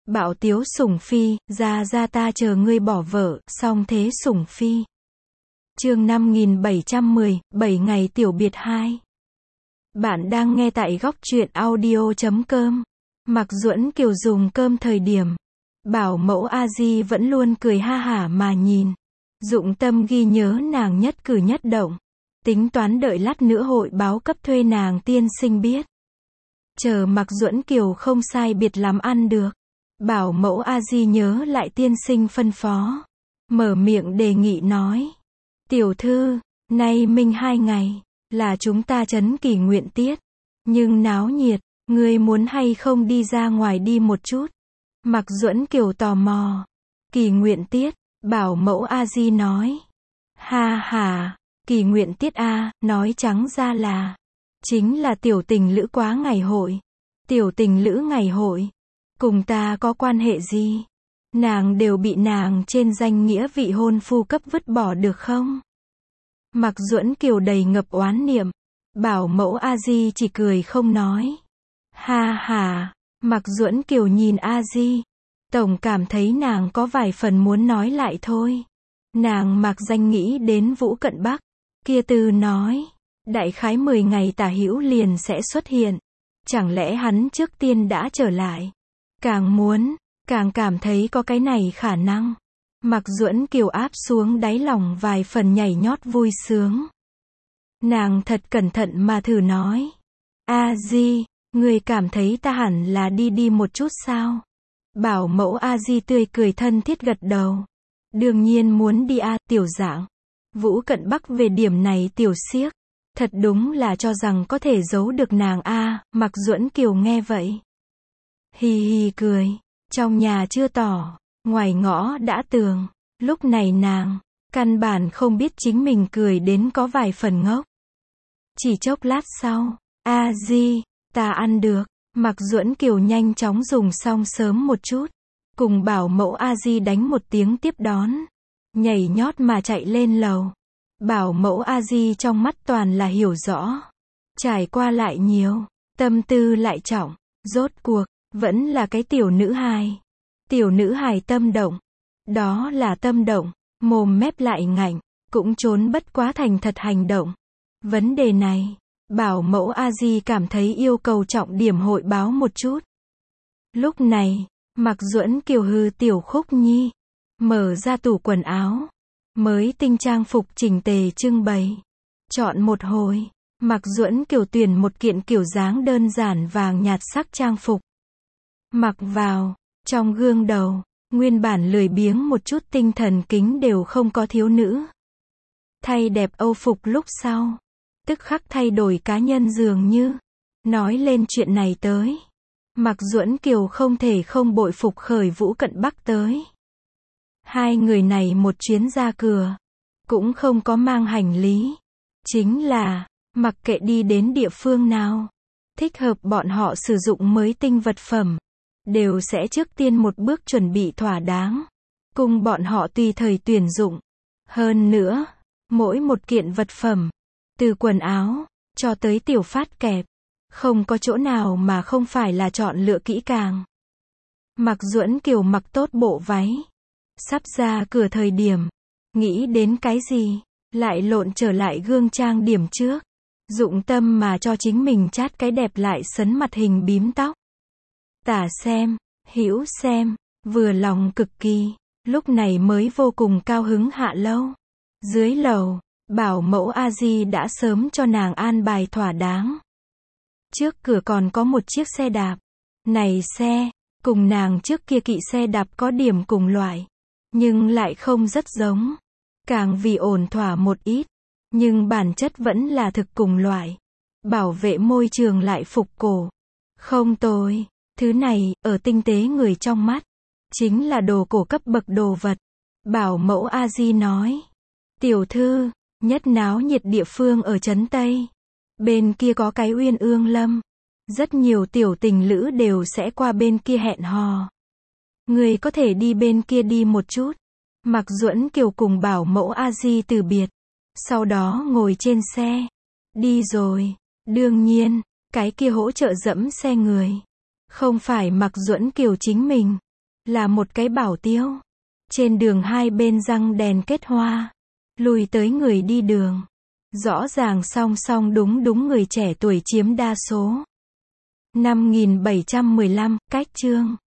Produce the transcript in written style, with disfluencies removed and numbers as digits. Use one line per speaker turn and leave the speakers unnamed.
Bảo Tiếu Sủng Phi, ra ta chờ ngươi bỏ vợ, song thế Sủng Phi. Chương 5710, 7 ngày tiểu biệt 2. Bạn đang nghe tại góc truyện audio.com. Mặc Duẫn Kiều dùng cơm thời điểm, bảo mẫu A Di vẫn luôn cười ha hả mà nhìn. Dụng tâm ghi nhớ nàng nhất cử nhất động. Tính toán đợi lát nữa hội báo cấp thuê nàng tiên sinh biết. Chờ Mặc Duẫn Kiều không sai biệt lắm ăn được. Bảo mẫu A Di nhớ lại tiên sinh phân phó. Mở miệng đề nghị nói. Tiểu thư, nay minh 2 ngày, là chúng ta trấn kỷ nguyện tiết. Nhưng náo nhiệt, ngươi muốn hay không đi ra ngoài đi một chút? Mặc Duẫn Kiều tò mò. Kỷ nguyện tiết, bảo mẫu A Di nói. Ha ha, kỷ nguyện tiết A, nói trắng ra là, chính là tiểu tình lữ quá ngày hội. Tiểu tình lữ ngày hội, cùng ta có quan hệ gì? Nàng đều bị nàng trên danh nghĩa vị hôn phu cấp vứt bỏ được không? Mặc Duẫn Kiều đầy ngập oán niệm. Bảo mẫu A Di chỉ cười không nói. Ha ha, Mặc Duẫn Kiều nhìn A Di. Tổng cảm thấy nàng có vài phần muốn nói lại thôi. Nàng mặc danh nghĩ đến Vũ Cận Bắc. Kia từ nói, đại khái 10 ngày tả hữu liền sẽ xuất hiện. Chẳng lẽ hắn trước tiên đã trở lại? Càng muốn, càng cảm thấy có cái này khả năng. Mặc Duẫn Kiều áp xuống đáy lòng vài phần nhảy nhót vui sướng. Nàng thật cẩn thận mà thử nói. A Di, người cảm thấy ta hẳn là đi một chút sao? Bảo mẫu A Di tươi cười thân thiết gật đầu. Đương nhiên muốn đi a, tiểu dạng. Vũ Cận Bắc về điểm này tiểu siếc. Thật đúng là cho rằng có thể giấu được nàng a. Mặc Duẫn Kiều nghe vậy. Hì hì cười. Trong nhà chưa tỏ, ngoài ngõ đã tường. Lúc này nàng, căn bản không biết chính mình cười đến có vài phần ngốc. Chỉ chốc lát sau, A Di, ta ăn được. Mặc Duẫn Kiều nhanh chóng dùng xong sớm một chút. Cùng bảo mẫu A Di đánh một tiếng tiếp đón. Nhảy nhót mà chạy lên lầu. Bảo mẫu A Di trong mắt toàn là hiểu rõ. Trải qua lại nhiều, tâm tư lại trọng. Rốt cuộc, vẫn là cái tiểu nữ hài. Tiểu nữ hài tâm động. Đó là tâm động, mồm mép lại ngạnh, cũng trốn bất quá thành thật hành động. Vấn đề này, bảo mẫu A Di cảm thấy yêu cầu trọng điểm hội báo một chút. Lúc này, Mặc Duẫn Kiều hư tiểu Khúc Nhi, mở ra tủ quần áo, mới tinh trang phục chỉnh tề trưng bày. Chọn một hồi, Mặc Duẫn Kiều tuyển một kiện kiểu dáng đơn giản vàng nhạt sắc trang phục. Mặc vào, trong gương đầu, nguyên bản lười biếng một chút tinh thần kính đều không có thiếu nữ. Thay đẹp âu phục lúc sau, tức khắc thay đổi cá nhân dường như. Nói lên chuyện này tới, Mặc Duẫn Kiều không thể không bội phục khởi Vũ Cận Bắc tới. Hai người này một chuyến ra cửa, cũng không có mang hành lý. Chính là, mặc kệ đi đến địa phương nào, thích hợp bọn họ sử dụng mới tinh vật phẩm, đều sẽ trước tiên một bước chuẩn bị thỏa đáng, cùng bọn họ tùy thời tuyển dụng. Hơn nữa, mỗi một kiện vật phẩm, từ quần áo, cho tới tiểu phát kẹp, không có chỗ nào mà không phải là chọn lựa kỹ càng. Mặc Duẫn Kiều mặc tốt bộ váy, sắp ra cửa thời điểm, nghĩ đến cái gì, lại lộn trở lại gương trang điểm trước, dụng tâm mà cho chính mình chát cái đẹp lại sấn mặt hình bím tóc. Tả xem, hữu xem, vừa lòng cực kỳ, lúc này mới vô cùng cao hứng hạ lâu. Dưới lầu, bảo mẫu A Di đã sớm cho nàng an bài thỏa đáng. Trước cửa còn có một chiếc xe đạp. Này xe, cùng nàng trước kia kỵ xe đạp có điểm cùng loại, nhưng lại không rất giống. Càng vì ổn thỏa một ít, nhưng bản chất vẫn là thực cùng loại. Bảo vệ môi trường lại phục cổ. Không tồi. Thứ này, ở tinh tế người trong mắt, chính là đồ cổ cấp bậc đồ vật. Bảo mẫu A Di nói. Tiểu thư, nhất náo nhiệt địa phương ở Trấn Tây. Bên kia có cái Uyên Ương Lâm. Rất nhiều tiểu tình lữ đều sẽ qua bên kia hẹn hò. Người có thể đi bên kia đi một chút. Mặc Duẫn Kiều cùng bảo mẫu A Di từ biệt. Sau đó ngồi trên xe. Đi rồi. Đương nhiên, cái kia hỗ trợ dẫm xe người. Không phải Mặc Duẫn Kiều chính mình, là một cái bảo tiêu. Trên đường hai bên răng đèn kết hoa. Lùi tới người đi đường. Rõ ràng song song đúng người trẻ tuổi chiếm đa số. 5715, cách chương.